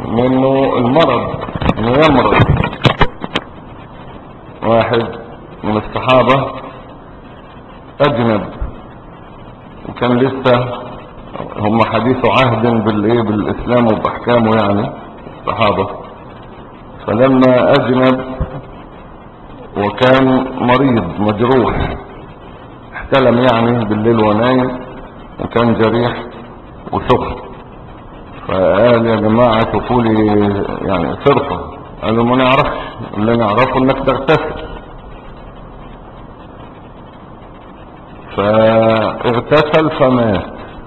منه المرض، انه يمرض. واحد من الصحابة اجنب وكان لسه هم حديث عهد بالاسلام وباحكامه يعني الصحابة، فلما اجنب وكان مريض مجروح احتلم يعني بالليل ونايم وكان جريح وسخن، فقال يا جماعة شوفوا لي يعني صرفة. قالوا ما نعرفش، اللي نعرفه انك تغتسل. فاغتسل فمات.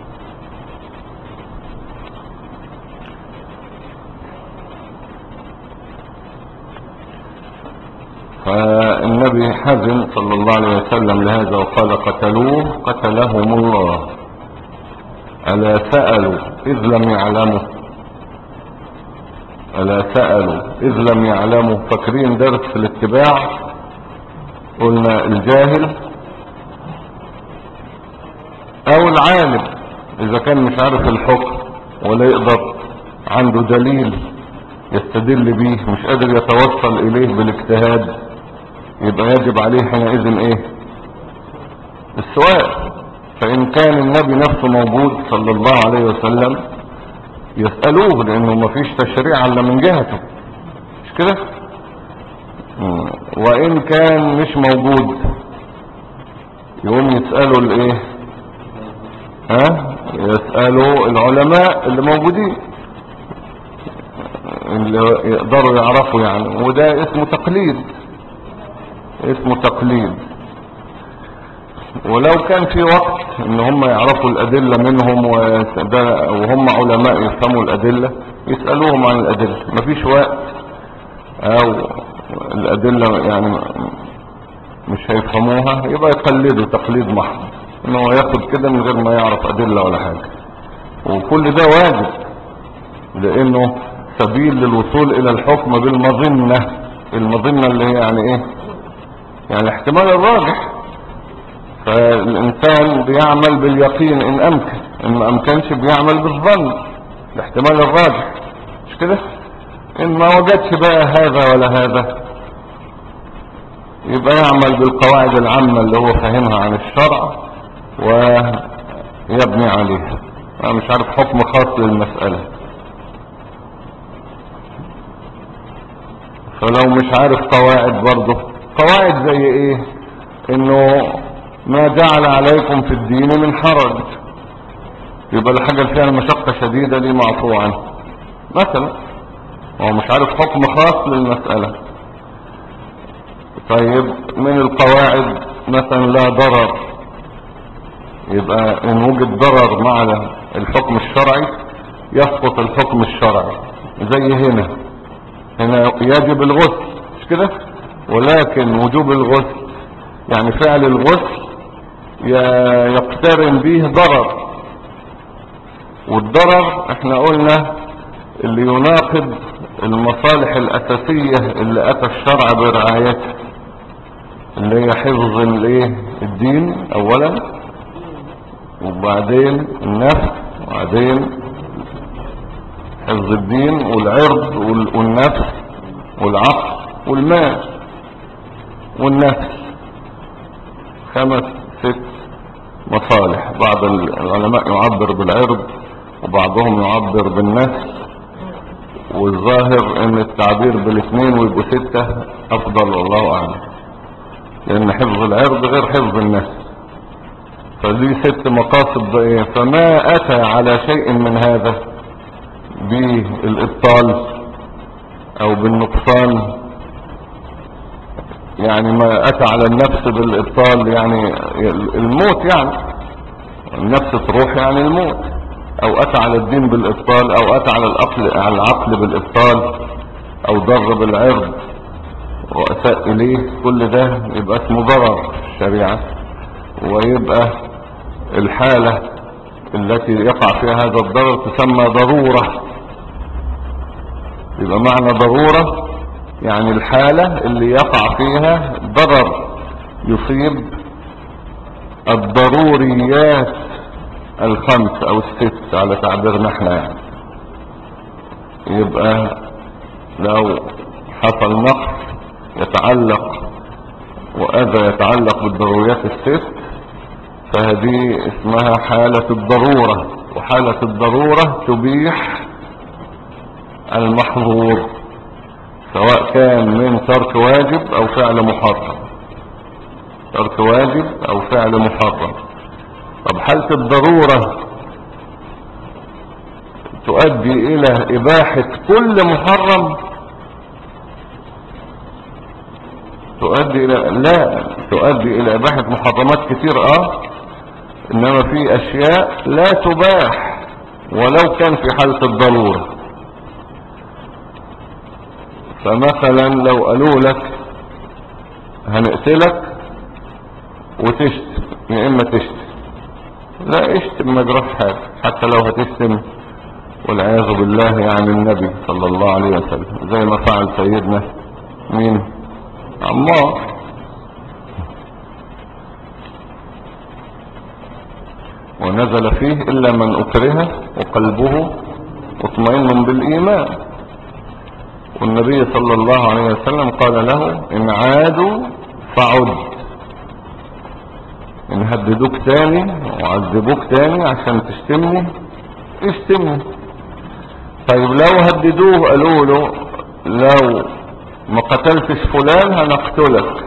فالنبي حزن صلى الله عليه وسلم لهذا وقال قتلوه قتلهم الله، ألا سألوا إذ لم يعلموا، ألا سألوا إذ لم يعلموا. فاكرين درس الاتباع؟ قلنا الجاهل او العالم اذا كان مش عارف الحكم ولا يقدر عنده دليل يستدل به، مش قادر يتوصل اليه بالاجتهاد، يبقى يجب عليه حينئذ ايه؟ السؤال. فان كان النبي نفسه موجود صلى الله عليه وسلم يسألوه، لانه مفيش تشريع الا من جهته، مش كده؟ وان كان مش موجود يقوم يسألوا الايه؟ يسألوا العلماء اللي موجودين اللي يقدروا يعرفوا يعني، وده اسمه تقليد، اسمه تقليد. ولو كان في وقت ان هم يعرفوا الادلة منهم وهم علماء يفهموا الادلة يسألوهم عن الادلة، مفيش وقت او الادلة يعني مش هيفهموها، يبقى يقلدوا تقليد محض، انه ياخد كده من غير ما يعرف ادلة ولا حاجة. وكل ده واجب لانه سبيل للوصول الى الحكم بالمظنة. المظنة اللي هي يعني ايه؟ يعني الاحتمال الراجح. فالانسان بيعمل باليقين ان امكن، ان ما امكنش بيعمل بالظن الاحتمال الراجح، مش كده؟ ان ما وجدش بقى هذا ولا هذا يبقى يعمل بالقواعد العامة اللي هو فاهمها عن الشرع ويبني عليها. انا مش عارف حكم خاص للمسألة. فلو مش عارف قواعد برضه، قواعد زي ايه؟ انه ما جعل عليكم في الدين من حرج، يبقى الحاجة اللي فيها المشقة شديدة دي معفو عنها مثلا، هو مش عارف حكم خاص للمسألة. طيب من القواعد مثلا لا ضرر، يبقى ان وجد ضرر مع الحكم الشرعي يسقط الحكم الشرعي. زي هنا يجب الغسل، مش كده؟ ولكن وجوب الغسل يعني فعل الغسل يقترن به ضرر، والضرر احنا قلنا اللي يناقض المصالح الاساسية اللي اتى الشرع برعايتها، اللي هي حفظ الدين اولا، وبعدين النفس، وبعدين حفظ الدين والعرض والنفس والعقل والمال والنفس. 5 6 مصالح. بعض العلماء يعبر بالعرض وبعضهم يعبر بالنفس، والظاهر ان التعبير بالاثنين ويبقوا 6 افضل والله اعلم، لان حفظ العرض غير حفظ النفس. فدي 6 مقاصد بقى. فما اتى على شيء من هذا بالابطال او بالنقصان، يعني ما اتى على النفس بالابطال يعني الموت، يعني النفس تروح يعني الموت، او اتى على الدين بالابطال، او اتى على العقل بالابطال، او ضر بالعرض واساء اليه، كل ده يبقى اسمه ضرر في الشريعة. ويبقى الحالة التي يقع فيها هذا الضرر تسمى ضرورة. يبقى معنى ضرورة يعني الحالة اللي يقع فيها ضرر يصيب الضروريات 5 أو 6 على تعبيرنا احنا يعني. يبقى لو حصل نقص يتعلق وأذى يتعلق بالضروريات الست، فهذه اسمها حالة الضرورة، وحالة الضرورة تبيح المحظور، سواء كان من ترك واجب او فعل محرم. ترك واجب او فعل محرم. طب حالة الضرورة تؤدي الى اباحة كل محرم؟ تؤدي الى لا، تؤدي الى اباحة محرمات كتير انما في اشياء لا تباح ولو كان في حالة الضرورة. فمثلا لو قالوا لك هنقتلك وتشتم، يا اما تشتم، لا اشتم ما جراش حاجة، حتى لو هتشتم والعياذ بالله يعني النبي صلى الله عليه وسلم، زي ما فعل سيدنا مين؟ عمار. ونزل فيه إلا من أكره وقلبه مطمئن بالإيمان. والنبي صلى الله عليه وسلم قال له إن عادوا فعد، إن هددوك تاني وعذبوك تاني عشان تشتمني اشتمني. طيب لو هددوه قالوا له لو ما قتلتش فلان هنقتلك،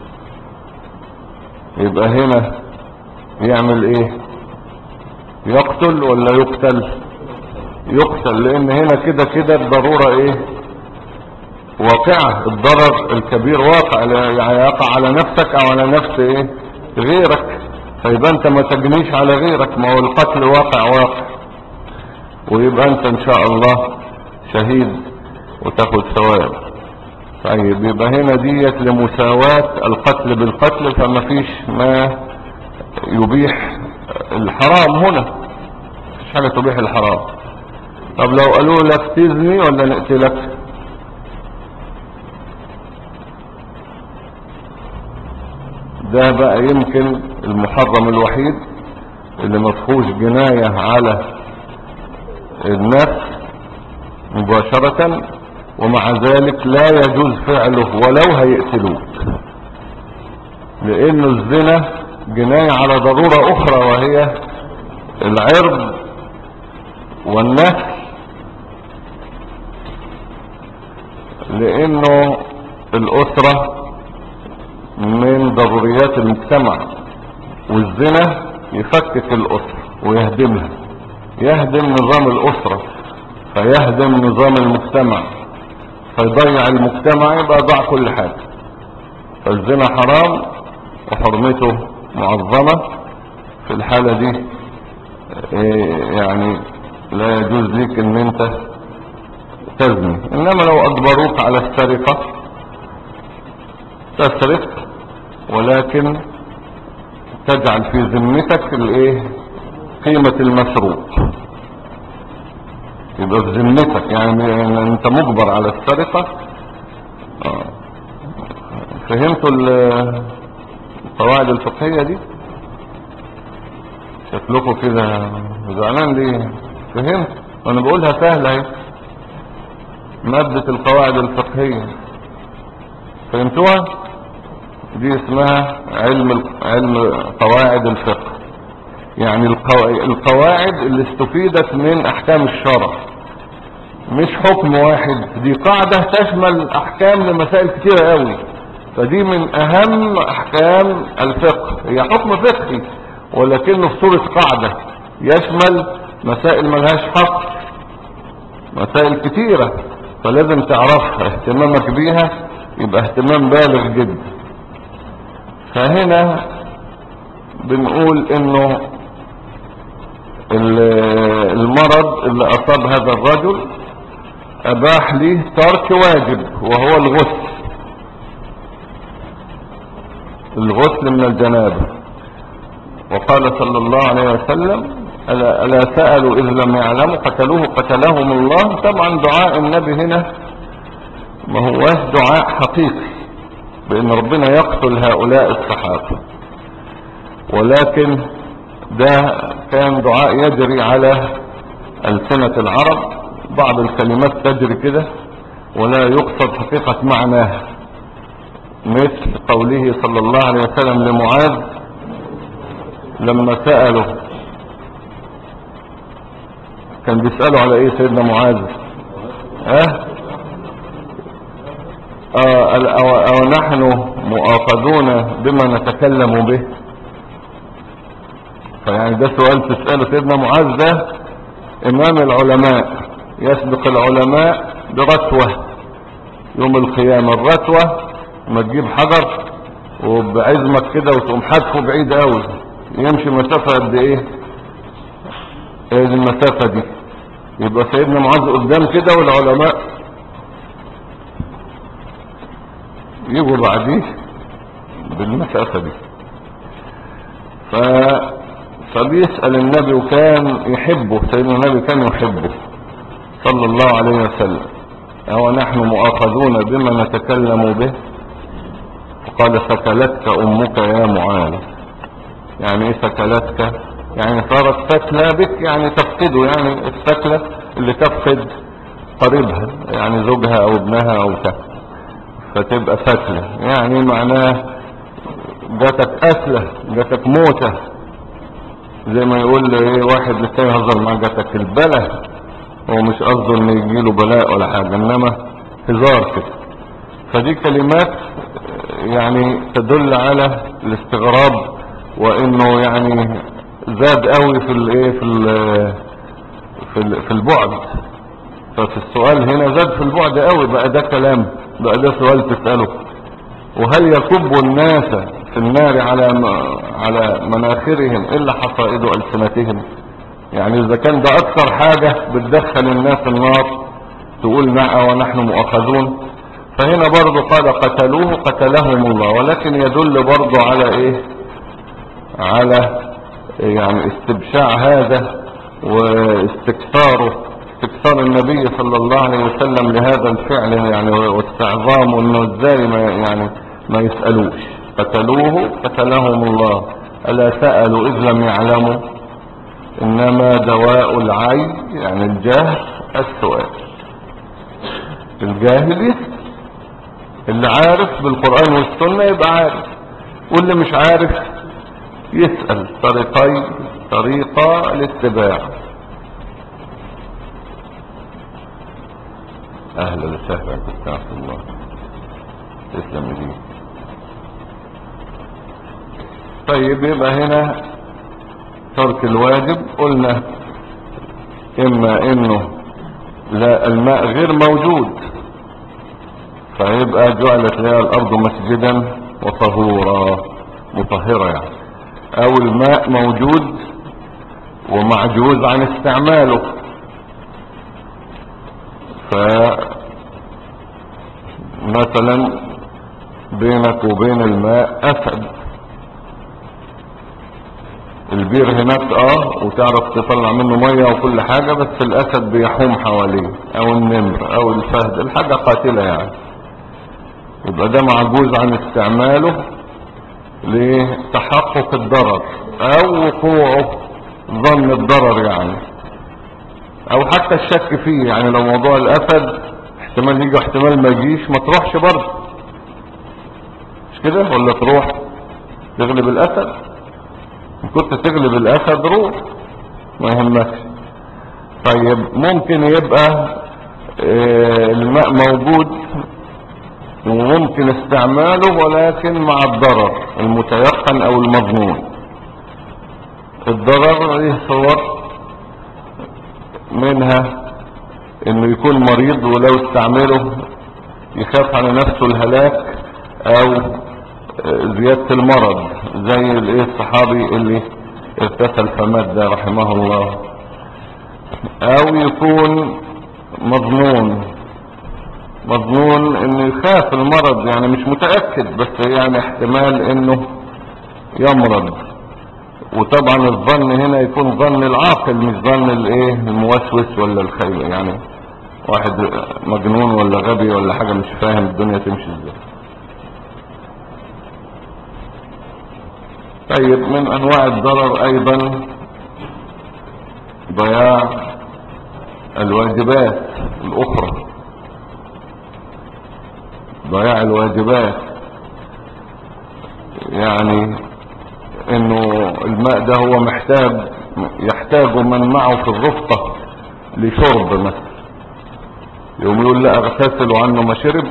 يبقى هنا يعمل ايه؟ يقتل ولا يقتل؟ يقتل، لان هنا كده كده الضرورة ايه؟ واقعة. الضرر الكبير واقع، يعني يقع على نفسك او على نفس ايه؟ غيرك. فيبقى انت ما تجنيش على غيرك، ما هو القتل واقع. ويبقى انت ان شاء الله شهيد وتاخد ثواب. طيب يبقى هنا ديت لمساواة القتل بالقتل، فما فيش ما يبيح الحرام هنا، مفيش حاجة تبيح الحرام. طب لو قالوا لك تزني ولا نقتلك؟ ده بقى يمكن المحرم الوحيد اللي مفهوش جناية على النفس مباشرة، ومع ذلك لا يجوز فعله ولو هيقتلوك، لانه الزنا جناية على ضرورة اخرى وهي العرض والنسل، لانه الاسرة من ضروريات المجتمع، والزنا يفكك الاسرة ويهدمها، يهدم نظام الاسرة، فيهدم نظام المجتمع، فيضيع المجتمع، يبقى ضاع كل حاجة. فالزنا حرام وحرمته معظمة. في الحالة دي يعني لا يجوز ليك ان انت تزني. انما لو اجبروك على السرقة تسرق، ولكن تجعل في ذمتك الايه؟ قيمة المسروق، يبقى في ذمتك، يعني انت مجبر على السرقة. فهمتوا القواعد الفقهية دي؟ شكلكم كده زعلان ليه؟ فهمت؟ وانا بقولها سهلة اهي، مادة القواعد الفقهية فهمتوها؟ دي اسمها علم قواعد الفقه، يعني القواعد اللي استفيدت من احكام الشرع، مش حكم واحد. دي قاعدة تشمل احكام لمسائل كتيرة قوي، فدي من اهم احكام الفقه. هي حكم فقهي ولكنه في صورة قاعدة يشمل مسائل ملهاش حق، مسائل كتيرة، فلازم تعرفها. اهتمامك بيها يبقى اهتمام بالغ جدا. فهنا بنقول انه المرض اللي اصاب هذا الرجل اباح ليه ترك واجب وهو الغسل من الجنابة. وقال صلى الله عليه وسلم ألا سألوا إذ لم يعلموا قتلهم الله. طبعا دعاء النبي هنا ما هوش دعاء حقيقي بأن ربنا يقتل هؤلاء الصحابة، ولكن ده كان دعاء يجري على ألسنة العرب بعض الكلمات تجري كده ولا يقصد حقيقة معناها، مثل قوله صلى الله عليه وسلم لمعاذ لما سأله، كان بيسأله على ايه سيدنا معاذ؟ أو نحن مؤاخذون بما نتكلم به. فيعني ده سؤال تسأله سيدنا معاذ، ده امام العلماء يسبق العلماء برتوة يوم القيامة. الرتوة ما تجيب حجر وبعزمك كده وتقوم حدفه بعيد قوي، يمشي مسافة قد ايه؟ ايه المسافة دي؟ يبقى سيدنا معاذ قدام كده والعلماء يجوا بعديه بالمسافة دي. فبيسأل النبي، وكان يحبه سيدنا النبي، كان يحبه صلى الله عليه وسلم، أو نحن مؤاخذون بما نتكلم به؟ فقال ثكلتك أمك يا معاذ. يعني ايه ثكلتك؟ يعني صارت ثكلة بك، يعني تفقده، يعني الثكلة اللي تفقد قريبها، يعني زوجها او ابنها او كذا، فتبقى ثكلة، يعني معناه جاتك أكلة، جاتك موتة، زي ما يقول ايه واحد للتاني هزر معاه جاتك البلاء، هو مش قصده ان يجيله بلاء ولا حاجة، انما هزار كده. فدي كلمات يعني تدل على الاستغراب، وانه يعني زاد قوي في الايه في البعد. ففي السؤال هنا زاد في البعد قوي، بقى ده كلام، بقى ده سؤال تسأله. وهل يكب الناس في النار على مناخرهم الا حصائد ألسنتهم؟ يعني اذا كان ده اكثر حاجة بتدخل الناس النار تقول ونحن مؤاخذون. فهنا برضو قال قتلوه قتلهم الله، ولكن يدل برضو على ايه؟ على يعني استبشاع هذا واستكثار النبي صلى الله عليه وسلم لهذا الفعل، يعني واستعظام انه ازاي ما يسألوش. قتلوه قتلهم الله، الا سألوا اذ لم يعلموا، انما دواء العي يعني الجهل السؤال. الجاهل يسأل، اللي عارف بالقرآن والسنة يبقى عارف، واللي مش عارف يسأل. طريقة الاتباع. اهلا وسهلا بك الله، تسلم لي. طيب يبقى هنا ترك الواجب قلنا اما انه لا الماء غير موجود فيبقى جعلت لها الارض مسجدا وطهورا، مطهرة يعني، او الماء موجود ومعجوز عن استعماله، فمثلا بينك وبين الماء اسد، البير هناك وتعرف تطلع منه مية وكل حاجة، بس الاسد بيحوم حواليه، او النمر او الفهد، الحاجة قاتلة يعني، يبقى ده معجوز عن استعماله لتحقق الضرر او وقوعه ظن الضرر يعني، او حتى الشك فيه. يعني لو موضوع الاسد احتمال يجي احتمال ما يجيش، ما تروحش برضه، مش كده؟ ولا تروح تغلب الاسد؟ ان كنت تغلب الاسد روح، ما يهمكش. طيب ممكن يبقى الماء موجود وممكن استعماله، ولكن مع الضرر المتيقن او المظنون. الضرر ليه صور، منها انه يكون مريض ولو استعمله يخاف على نفسه الهلاك او زيادة المرض، زي الصحابي اللي اغتسل فمات ده رحمه الله. او يكون مظنون انه يخاف المرض، يعني مش متأكد بس يعني احتمال انه يمرض. وطبعا الظن هنا يكون ظن العاقل، مش ظن الموسوس ولا الخيل، يعني واحد مجنون ولا غبي ولا حاجة مش فاهم الدنيا تمشي ازاي. طيب من انواع الضرر ايضا ضياع الواجبات الاخرى، ضياع الواجبات. يعني انه الماء ده هو يحتاج من معه في الرفقة لشرب مثلا، يوم يقول لا اغتسل عنه ما شرب،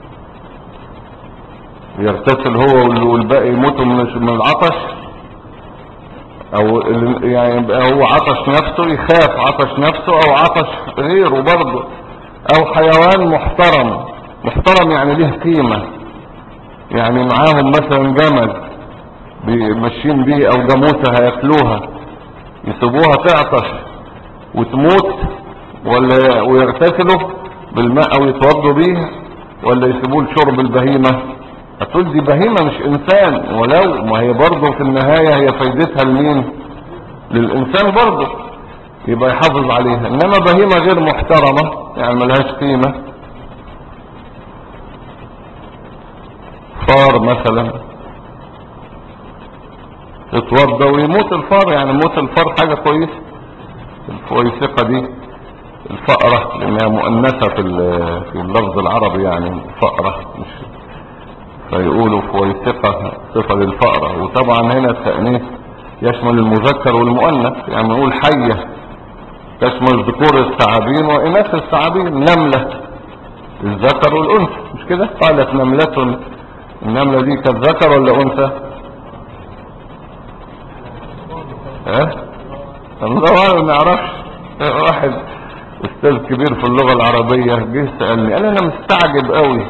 يغتسل هو والباقي يموتوا من العطش، او يعني يبقى هو عطش نفسه، يخاف عطش نفسه او عطش غيره برضه، او حيوان محترم يعني له قيمة، يعني معاهم مثلا جمل ماشيين بيه او جاموسة هياكلوها، يسيبوها تعطش وتموت ويغتسلوا بالماء او يتوضوا بيه، ولا يسيبوه لشرب البهيمة؟ هتقول دي بهيمة مش انسان، ولو ما هي برضه في النهاية هي فايدتها لمين؟ للانسان برضه، يبقى يحافظ عليها. انما بهيمة غير محترمة يعني ملهاش قيمة، فار مثلا يتوضى ويموت الفار، يعني موت الفار حاجة كويسة. الفويسقة دي الفأرة لانها مؤنثة في اللفظ العربي، يعني فأرة، مش فيقولوا فويسقة صفة للفأرة. وطبعا هنا التأنيث يشمل المذكر والمؤنث، يعني نقول حية تشمل ذكور الثعابين وإناث الثعابين. نملة الذكر والأنثى، مش كده؟ قالت نملة، النملة دي كانت ذكر ولا أنثى؟ الله ما نعرفش. واحد استاذ كبير في اللغة العربية جه سألني، قال انا مستعجب قوي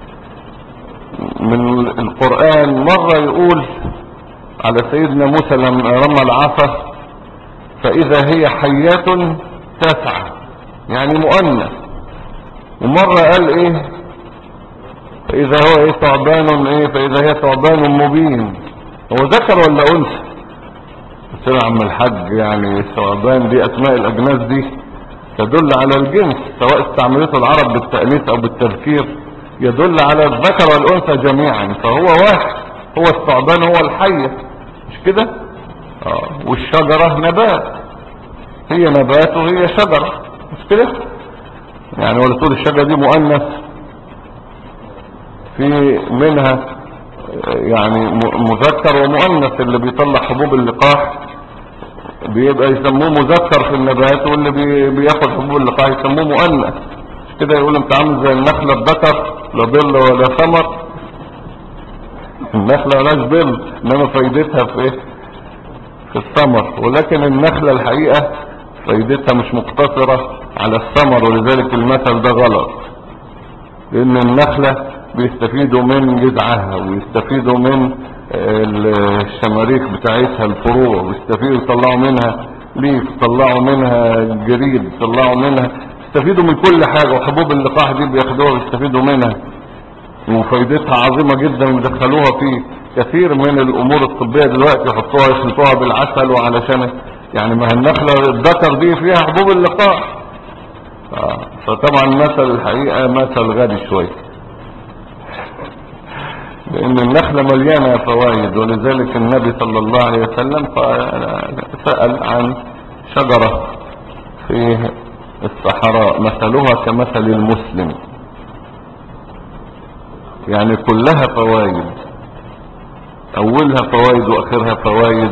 من القرآن، مرة يقول على سيدنا موسى لما رمى العصا فاذا هي حية تسعى يعني مؤنث، ومرة قال ايه فاذا هو ايه ثعبان، ايه فاذا هي ثعبان مبين. هو ذكر ولا انثى؟ قلت له عم الحاج يعني الثعبان دي اسماء الاجناس دي تدل على الجنس، سواء استعملته العرب بالتأنيث او بالتذكير يدل على الذكر والانثى جميعا، فهو واحد، هو الثعبان هو الحية، مش كده؟ والشجرة نبات، هي نبات وهي شجرة، مش كده؟ يعني ولا تقول الشجرة دي مؤنث؟ في منها يعني مذكر ومؤنث، اللي بيطلع حبوب اللقاح بيبقى يسموه مذكر في النبات، واللي بياخد حبوب اللقاح يسموه مؤنث، مش كده؟ يقول انت عامل زي النخلة الذكر لا ظل ولا ثمر. النخلة ملاش ظل، انما فايدتها في ايه؟ في الثمر. ولكن النخلة الحقيقة فايدتها مش مقتصرة على الثمر، ولذلك المثل ده غلط، لان النخلة بيستفيدوا من جذعها، ويستفيدوا من الشماريخ بتاعتها الفروع، ويستفيدوا يطلعوا منها ليف، يطلعوا منها جريد، يطلعوا منها، يستفيدوا من كل حاجة. وحبوب اللقاح دي بياخدوها ويستفيدوا منها، وفايدتها عظيمة جدا، ودخلوها في كثير من الامور الطبية دلوقتي، يحطوها يخلطوها بالعسل، وعلشان يعني ما النخلة الذكر دي فيها حبوب اللقاح. فطبعا مثل الحقيقة مثل غبي شوية، لان النخلة مليانة فوائد. ولذلك النبي صلى الله عليه وسلم سأل عن شجرة في الصحراء مثلها كمثل المسلم، يعني كلها فوائد، اولها فوائد واخرها فوائد.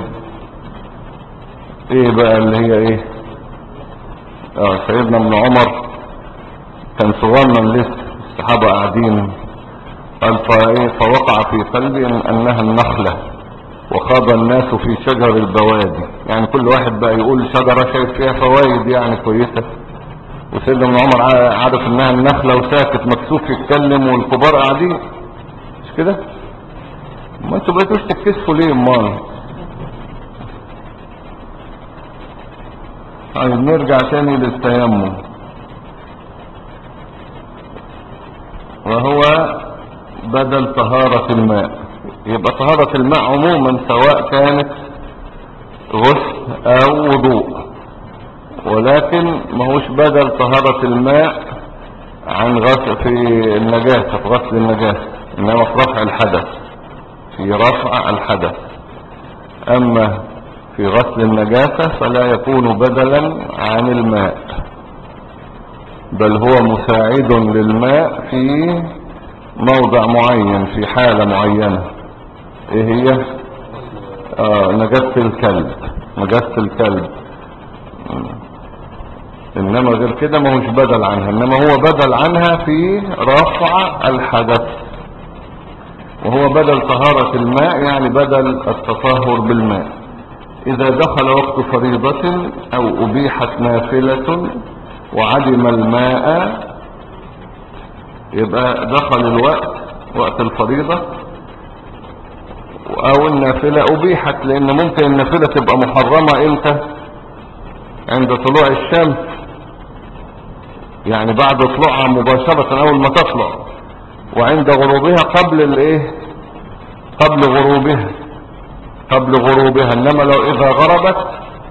ايه بقى اللي هي ايه؟ سيدنا ابن عمر كان صغنن لسه، الصحابة قاعدين، قال فوقع في قلبي انها النخلة، وخاض الناس في شجر البوادي، يعني كل واحد بقى يقول شجرة شايف فيها فوائد يعني كويسة، وسيدنا ابن عمر عارف انها النخلة وساكت مكسوف يتكلم، والكبار قاعدين، مش كده؟ ما انتوا بقيتوش تتكسفوا ليه امال؟ طيب نرجع تاني للتيمم، وهو بدل طهارة الماء. يبقى طهارة الماء عموما سواء كانت غسل او وضوء، ولكن ما هوش بدل طهارة الماء عن غسل في النجاسة، في غسل النجاسة، انما في رفع الحدث، في رفع الحدث. اما في غسل النجاسة فلا يكون بدلا عن الماء. بل هو مساعد للماء في موضع معين في حالة معينة. ايه هي؟ نجاسة الكلب. نجاسة الكلب. انما غير كده ما هوش بدل عنها، انما هو بدل عنها في رفع الحدث، وهو بدل طهارة الماء، يعني بدل التطهر بالماء. اذا دخل وقت فريضة او ابيحت نافلة وعدم الماء، يبقى دخل الوقت، وقت الفريضة او النافلة ابيحت، لان ممكن النافلة تبقى محرمة امتى؟ عند طلوع الشمس، يعني بعد طلوعها مباشرة اول ما تطلع، وعند غروبها قبل الايه؟ قبل غروبها، قبل غروبها. انما لو اذا غربت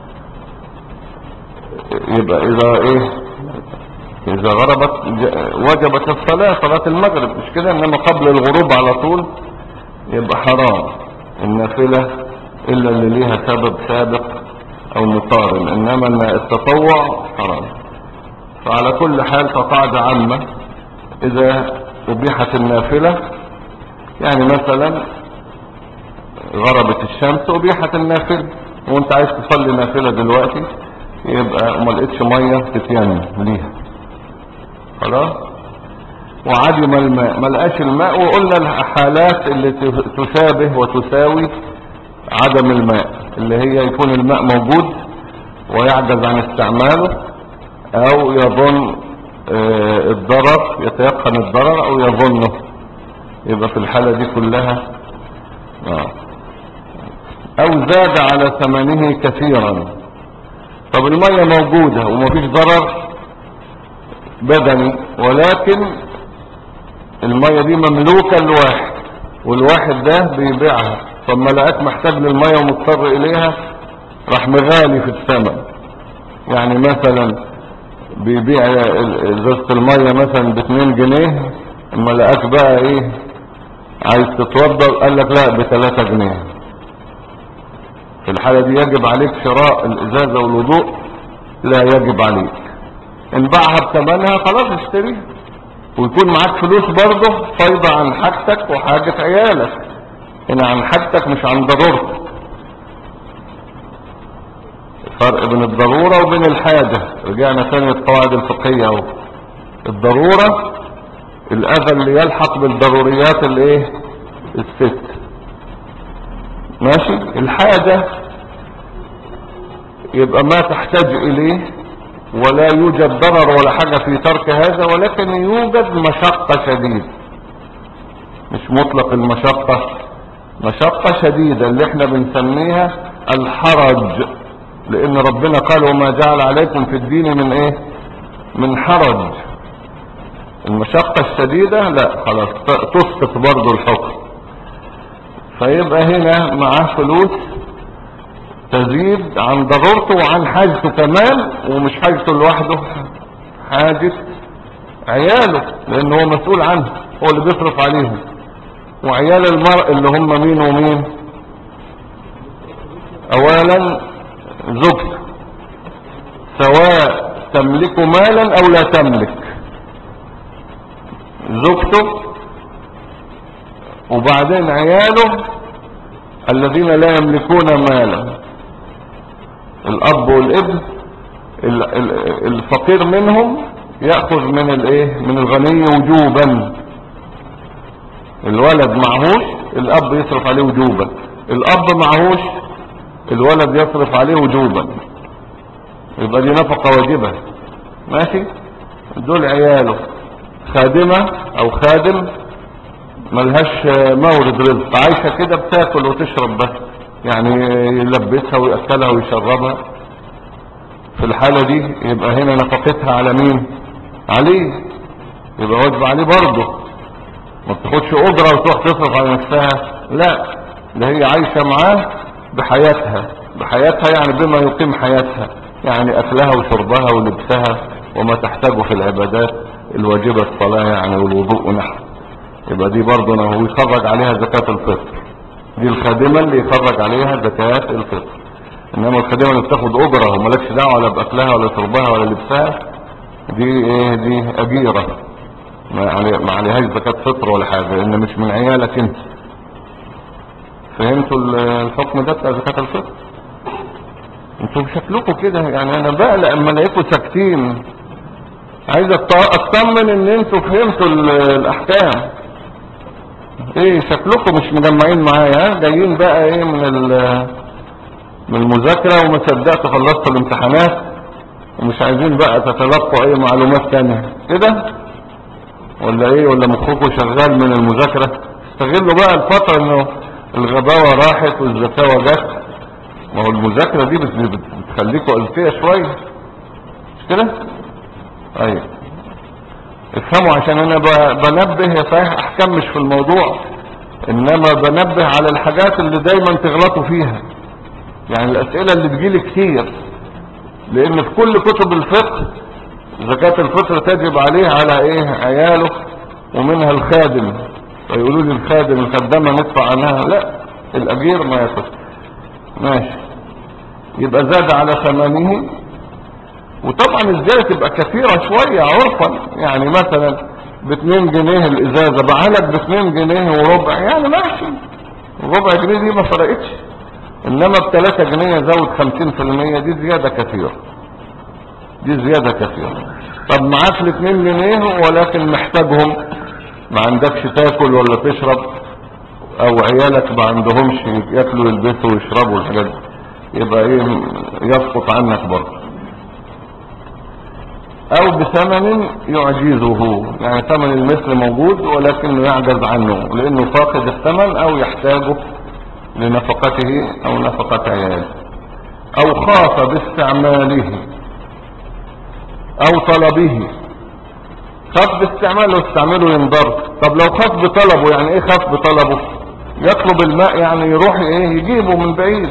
يبقى اذا ايه؟ اذا غربت وجبت الصلاة، صلاة المغرب، مش كده؟ انما قبل الغروب على طول يبقى حرام النافلة الا اللي ليها سبب سابق او مقارن، انما التطوع حرام. فعلى كل حال فقاعدة عامة، اذا ابيحت النافلة، يعني مثلا غربت الشمس ابيحت النافلة، وانت عايز تصلي نافلة دلوقتي، يبقى ما لقيتش مية تتيمم ليها، خلاص. وعدم الماء، ما لقاش الماء، وقلنا الحالات اللي تشابه وتساوي عدم الماء، اللي هي يكون الماء موجود ويعجز عن استعماله، او يظن الضرر، يتيقن الضرر او يظنه، يبقى في الحالة دي كلها او زاد على ثمنه كثيرا. طب المية موجودة ومفيش ضرر بدني، ولكن المية دي مملوكة لواحد، والواحد ده بيبيعها، طب ما لقاك محتاج للمية ومضطر اليها، راح مغالي في الثمن. يعني مثلا بيبيع ازازة المية مثلا ب2 جنيه، اما لقاك بقى ايه عايز تتوضى، قال لك لا ب3 جنيه. في الحالة دي يجب عليك شراء الازازة والوضوء؟ لا يجب عليك. ان باعها بثمنها خلاص اشتريها، ويكون معاك فلوس برضه فايضة عن حاجتك وحاجة عيالك، هنا عن حاجتك مش عن ضرورتك. الفرق بين الضرورة وبين الحاجة، رجعنا تاني القواعد الفقهية اهو. الضرورة الاذى اللي يلحق بالضروريات الايه؟ الست، ماشي. الحاجة يبقى ما تحتاج اليه ولا يوجد ضرر ولا حاجة في ترك هذا، ولكن يوجد مشقة شديدة، مش مطلق المشقة، مشقة شديدة اللي احنا بنسميها الحرج، لان ربنا قال وما جعل عليكم في الدين من ايه؟ من حرج. المشقة الشديدة لا خلاص تسقط برضو الحكم. فيبقى هنا معاه فلوس تزيد عن ضرورته وعن حاجته كمان، ومش حاجته لوحده، حاجة عياله، لان هو مسؤول عنه، هو اللي بيصرف عليهم. وعيال المرء اللي هم مين ومين؟ اولا زوجته، سواء تملك مالا او لا تملك، زوجته، وبعدين عياله الذين لا يملكون مالا، الاب والابن. الفقير منهم يأخذ من الايه؟ من الغني وجوبا. الولد معهوش، الاب يصرف عليه وجوبا. الاب معهوش، الولد يصرف عليه وجوبا، يبقى دي نفقة واجبة، ماشي. دول عياله. خادمة او خادم ملهاش مورد رزق، عايشة كده بتاكل وتشرب بس، يعني يلبسها ويأكلها ويشربها. في الحالة دي يبقى هنا نفقتها على مين؟ عليه، يبقى واجب عليه برضه. ما بتاخدش اجرة وتروح تصرف على نفسها، لا، ده هي عايشة معاه بحياتها، بحياتها يعني بما يقيم حياتها، يعني اكلها وشربها ولبسها وما تحتاجه في العبادات الواجبة، الصلاة يعني والوضوء ونحو. يبقى دي برضه هو يخرج عليها زكاة الفطر، دي الخادمة اللي يخرج عليها زكاة الفطر. انما الخادمة اللي بتاخد اجرة ومالكش دعوة ولا باكلها ولا شربها ولا لبسها، دي ايه؟ دي اجيرة ما عليهاش زكاة فطر ولا حاجة، لان مش من عيالك انت. فهمتوا الحكم ده بتاع زكاة الفطر؟ انتوا شكلكم كده يعني، انا بقلق اما الاقيكم ساكتين. عايز اطمن ان انتوا فهمتوا الاحكام. ايه شكلكم مش مجمعين معايا؟ جايين بقى ايه من المذاكرة، وما صدقتوا خلصتوا الامتحانات ومش عايزين بقى تتلقوا اي معلومات تانية كده، ولا ايه؟ ولا مخكم شغال من المذاكرة؟ استغلوا بقى الفترة انه الغباوة راحت والزكاوة جت. ما هو المذاكرة دي بتخليكوا اذكياء شوية، مش كده؟ ايوه افهموا، عشان انا بنبه يا صحيح احكام مش في الموضوع، انما بنبه على الحاجات اللي دايما تغلطوا فيها. يعني الاسئلة اللي تجيلي كتير، لان في كل كتب الفقه زكاة الفطر تجب عليه على ايه؟ عياله، ومنها الخادم. فيقولوا لي الخادم الخدامة ندفع عنها؟ لا، الاجير ما ياخد. ماشي، يبقى زاد على ثمنه. وطبعا الزيادة تبقى كثيرة شوية عرفا، يعني مثلا ب2 جنيه الازازة بعالك ب2 جنيه وربع، يعني ماشي، ربع جنيه دي ما فرقتش. انما ب3 جنيه زود 50%، دي زيادة كثيرة، دي زيادة كثيرة. طب معاك ال2 جنيه ولكن محتاجهم، ما عندكش تاكل ولا تشرب، او عيالك ما عندهمش ياكلوا يلبسوا ويشربوا الحاجات دي، يبقى ايه؟ يسقط عنك برضه. او بثمن يعجزه، يعني ثمن المثل موجود ولكنه يعجز عنه لانه فاقد الثمن او يحتاجه لنفقته او نفقة عياله، او خاف باستعماله او طلبه. خاف باستعماله، استعمله ينضر. طب لو خاف بطلبه، يعني ايه خاف بطلبه؟ يطلب الماء، يعني يروح ايه؟ يجيبه من بعيد.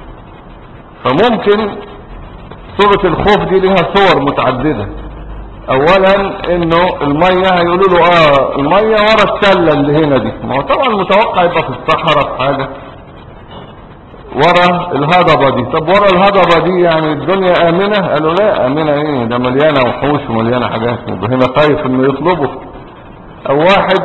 فممكن صورة الخوف دي لها صور متعددة. اولا انه المية هيقولوا له المية ورا السلة اللي هنا دي، ما هو طبعا متوقع يبقى في الصحراء في حاجة ورا الهضبة دي. طب ورا الهضبة دي يعني الدنيا امنة؟ قالوا لا، امنة ايه؟ ده مليانة وحوش ومليانة حاجات، يبقى هنا خايف انه يطلبه. او واحد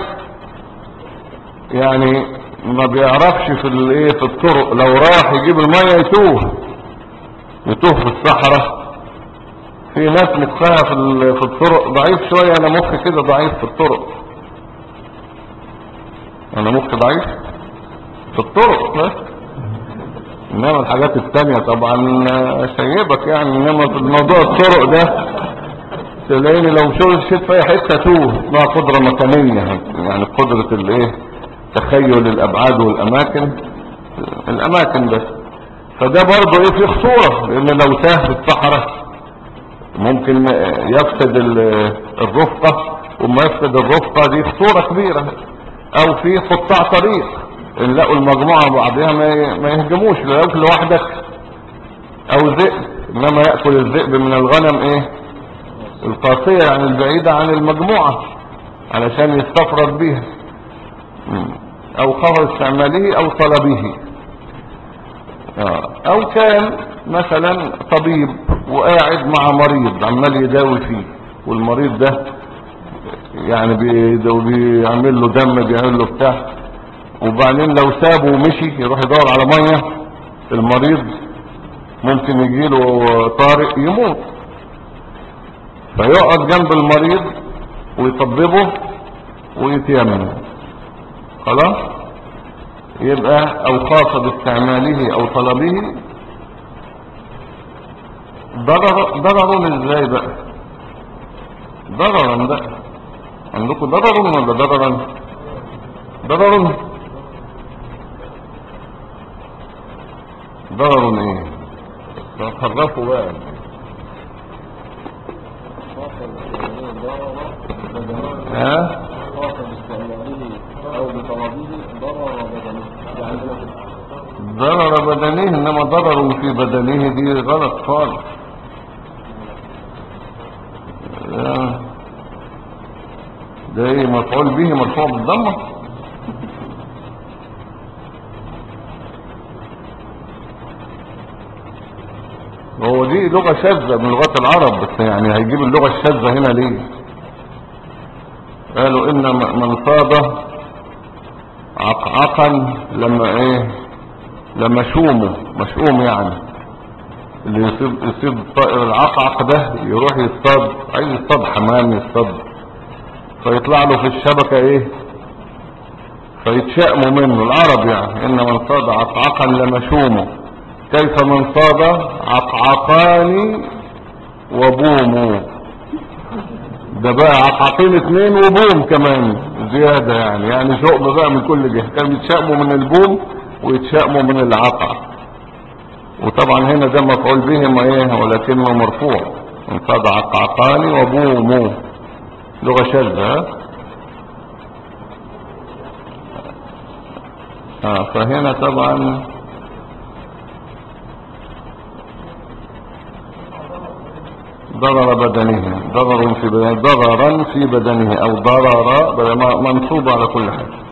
يعني ما بيعرفش في الايه، في الطرق، لو راح يجيب المية يتوه في الصحراء. في ناس مخها في الطرق ضعيف شوية، انا مخي كده ضعيف في الطرق، انا مخي ضعيف في الطرق بس، انما الحاجات التانية طبعا شيبك يعني. انما في الموضوع الطرق ده تلاقيني لو شيت في اي حتة توه. اسمها قدرة مكانية، يعني قدرة الايه، تخيل الابعاد والاماكن، الاماكن بس. فده برضه ايه؟ في خطورة، لان لو تاه في الصحراء ممكن يفسد الرفقة، وما يفسد الرفقة دي خطورة كبيرة. او في قطاع طريق، ان لقوا المجموعة بعضها ما يهجموش، لا ياكل لوحدك او ذئب، انما يأكل الذئب من الغنم ايه؟ القاسية، يعني البعيدة عن المجموعة، علشان يستفرد بيها. او خبر استعماله او طلبه. او كان مثلا طبيب وقاعد مع مريض عمال يداوي فيه، والمريض ده يعني بيعمل له دم، بيعمل له بتاع، وبعدين لو سابه ومشي يروح يدور على مية، المريض ممكن يجيله طارئ يموت. فيقعد جنب المريض ويطببه ويتيمم، خلاص. يبقى او خاص باستعماله او طلبه. ضرر ازاي بقى؟ ضررا بقى، عندكم ضرر ولا ضررا؟ ضرر ايه؟ خرفوا بقى. ها؟ ضرر بدنيه، انما ضرر في بدنيه دي غلط خالص. ده ايه؟ مفعول به مرفوع بالضمه. هو دي لغة شاذة من لغات العرب، بس يعني هيجيب اللغة الشاذة هنا ليه؟ قالوا ان من صاد عقعقا لما ايه، لما مشؤوم يعني، اللي يصيد طائر العقعق ده يروح يصطاد، عايز يصطاد حمام، يصطاد فيطلع له في الشبكة ايه، فيتشأموا منه العرب يعني. ان من صاد عقعقا لمشومه، كيف من صاد عقعقان وبوموا. ده بقى عقعقين 2 وبوم كمان زيادة يعني شؤم بقى من كل جهة. كانوا يتشأموا من البوم ويتشأموا من العقع. وطبعا هنا ده مفعول به ايه، ولكنه مرفوع. من صاد عقعقان وبوموا، لغة شاذة. فهنا طبعا ضرر بدنه، ضررا في بدنه او ضرر منصوب على كل حال.